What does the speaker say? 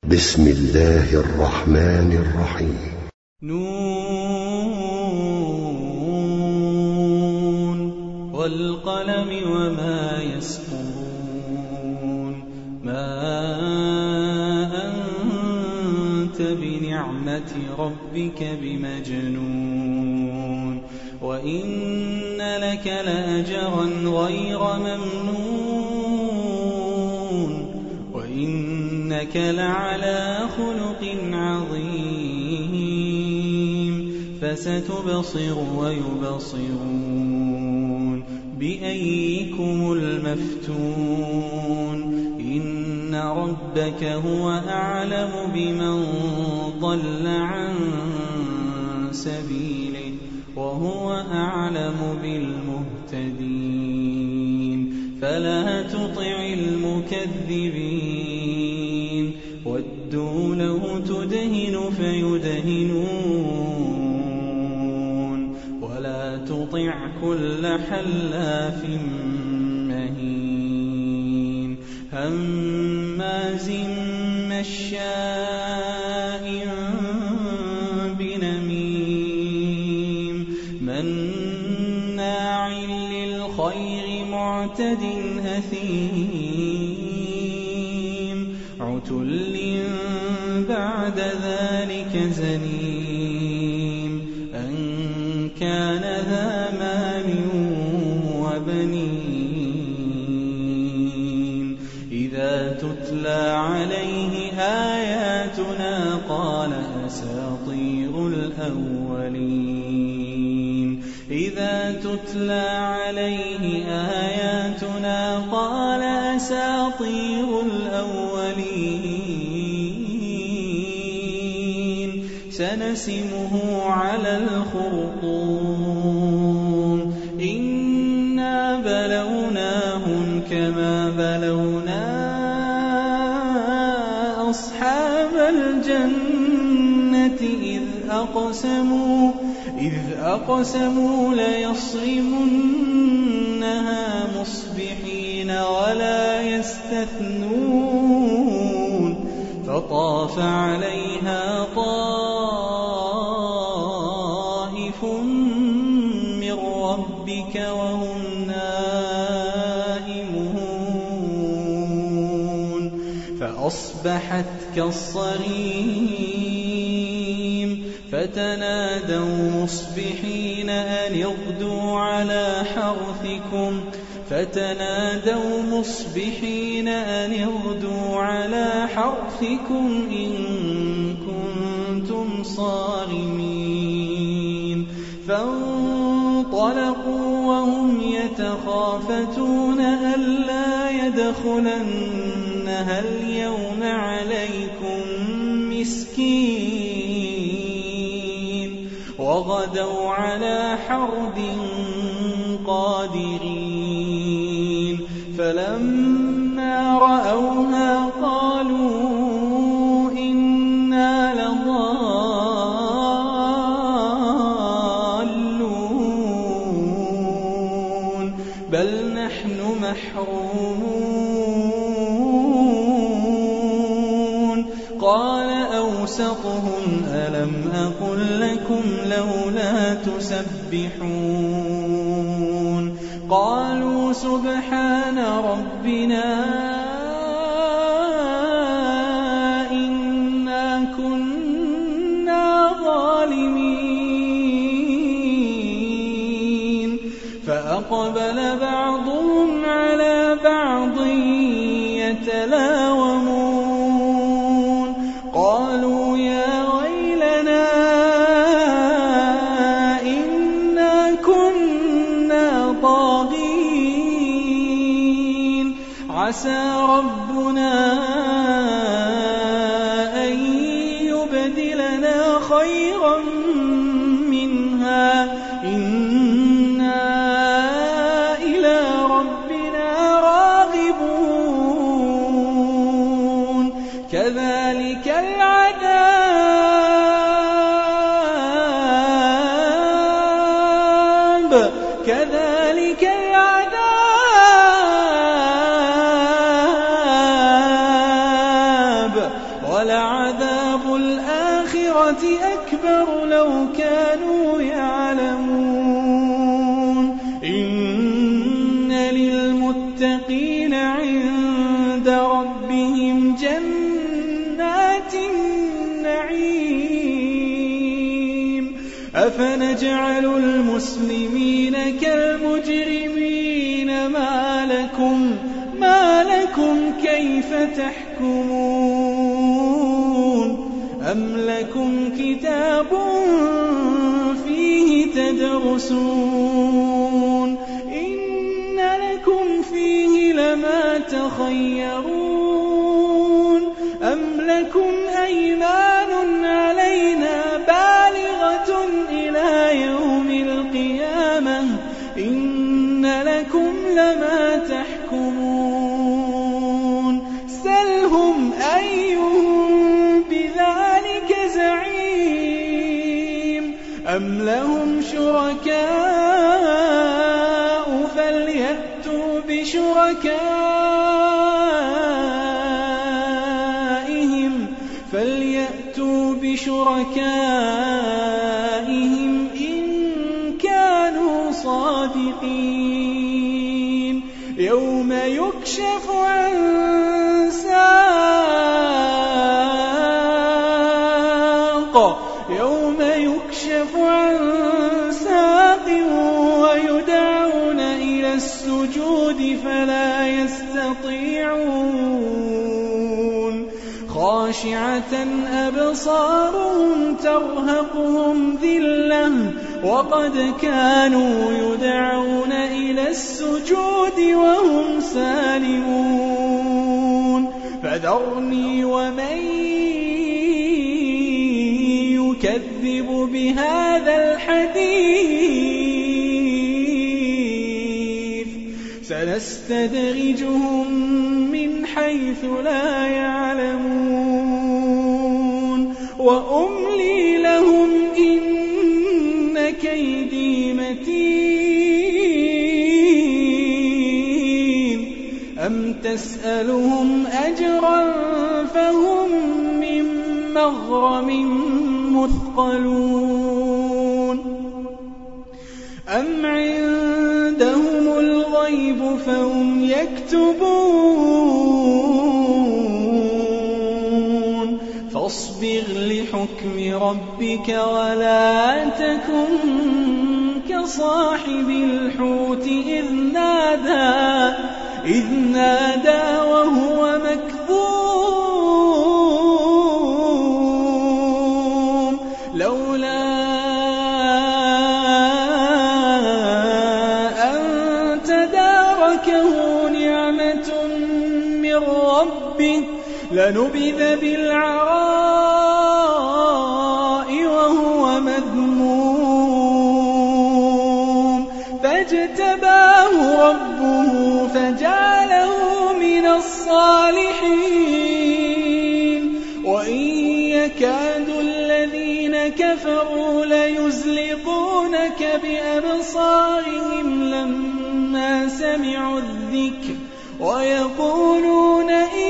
بسم الله الرحمن الرحيم. نون والقلم وما يسطرون ما أنت بنعمة ربك بمجنون وإن لك لأجرا غير ممنون وإنك لعلى خلق عظيم فستبصر ويبصرون بأيكم المفتون إن ربك هو أعلم بمن ضل عن سبيله وهو أعلم بالمهتدين فلا تطع المكذبين ودوا لو تدهن فيدهنون ولا تطع كل حلاف مهين هماز مشاء بنميم مناع للخير معتد أثيم عتل بعد ذلك زنيم أن كان ذا مال وبنين إذا تتلى عليه آياتنا قال أساطير الأولين إذا تتلى عليه آياتنا قال أساطير الأولين سنسمه على الخرطوم إنا بلوناهم كما بلونا أصحاب الجنة إذ أقسموا ليصرمنها مصبحين ولا يستثنون فطاف عليها طائف من ربك وهم نائمون فأصبحت كالصريم فتنادوا مصبحين أن اغدوا على حرثكم إن كنتم صارمين فانطلقوا وهم يتخافتون ألا يدخلنها اليوم عليكم مسكين وغدوا على حرد قادرين فلما رأوها قالوا إنا لضالون بل نحن محرومون قال أوسطهم ألم أقل لكم لولا تسبحون قالوا سبحان ربنا إنا كنا ظالمين فأقبل بعضهم على بعض يتلاومون قالوا يا ويلنا إنا كنا طاغين عسى ربنا أن يبدلنا خيرا منها إنا إلى ربنا راغبون كذلك العذاب وَلَعَذَابُ الْآخِرَةِ أَكْبَرُ لَوْ كَانُوا يَعْلَمُونَ إِنَّ لِلْمُتَّقِينَ عِندَ رَبِّهِمْ جَنَّاتِ النَّعِيمِ أَفَنَجْعَلُ الْمُسْلِمِينَ كَالْمُجْرِمِينَ مَا لَكُمْ كَيْفَ تَحْكُمُونَ أَمْ لَكُمْ كِتَابٌ فِيهِ تَدْرُسُونَ إِنَّ لَكُمْ فِيهِ لَمَا تَخَيَّرُونَ أَمْ لَكُمْ أَيْمَانٌ عَلَيْنَا بَالِغَةٌ إِلَى يَوْمِ الْقِيَامَةِ إِنَّ لَكُمْ لَمَا تَحْكُمُونَ سَلْهُمْ أَيُّهُم بِذَلِكَ زَعِيمٌ أَمْ لَهُمْ شُرَكَاءُ فَلْيَأْتُوا بِشُرَكَائِهِمْ إِن كَانُوا صَادِقِينَ يَوْمَ يُكْشَفُ عَن سَاقٍ وَيُدْعَوْنَ إِلَى السُّجُودِ فَلَا يَسْتَطِيعُونَ خَاشِعَةً أَبْصَارُهُمْ تَرْهَقُهُمْ ذِلَّةٌ وَقَدْ كَانُوا يُدْعَوْنَ إِلَى السُّجُودِ وَهُمْ سَالِمُونَ فَذَرْنِي وَمَن يُكَذِّبُ بِهَذَا الْحَدِيثِ سَنَسْتَدْرِجُهُم مِّنْ حَيْثُ لَا يَعْلَمُونَ وَأُمْلِي لَهُمْ إِنَّ كَيْدِي مَتِينٌ أَمْ تَسْأَلُهُمْ أَجْرًا فَهُم مِّن مَّغْرَمٍ مُثْقَلُونَ أَمْ عِندَهُمُ الْغَيْبُ فَهُمْ يَكْتُبُونَ فَاصْبِرْ لِحُكْمِ رَبِّكَ وَلَا تَكُن كَصَاحِبِ الْحُوتِ إِذْ نَادَىٰ وَهُوَ مَكْظُومٌ لَّوْلَا أَن تَدَارَكَهُ نِعْمَةٌ مِّن رَّبِّهِ لَنُبِذَ بِالْعَرَاءِ وَهُوَ مَذْمُومٌ فَاجْتَبَاهُ رَبُّهُ فَجَعَلَهُ مِنَ الصَّالِحِينَ وَإِن يَكَادُ الَّذِينَ كَفَرُوا لَيُزْلِقُونَكَ بِأَبْصَارِهِمْ لَمَّا سَمِعُوا الذِّكْرَ وَيَقُولُونَ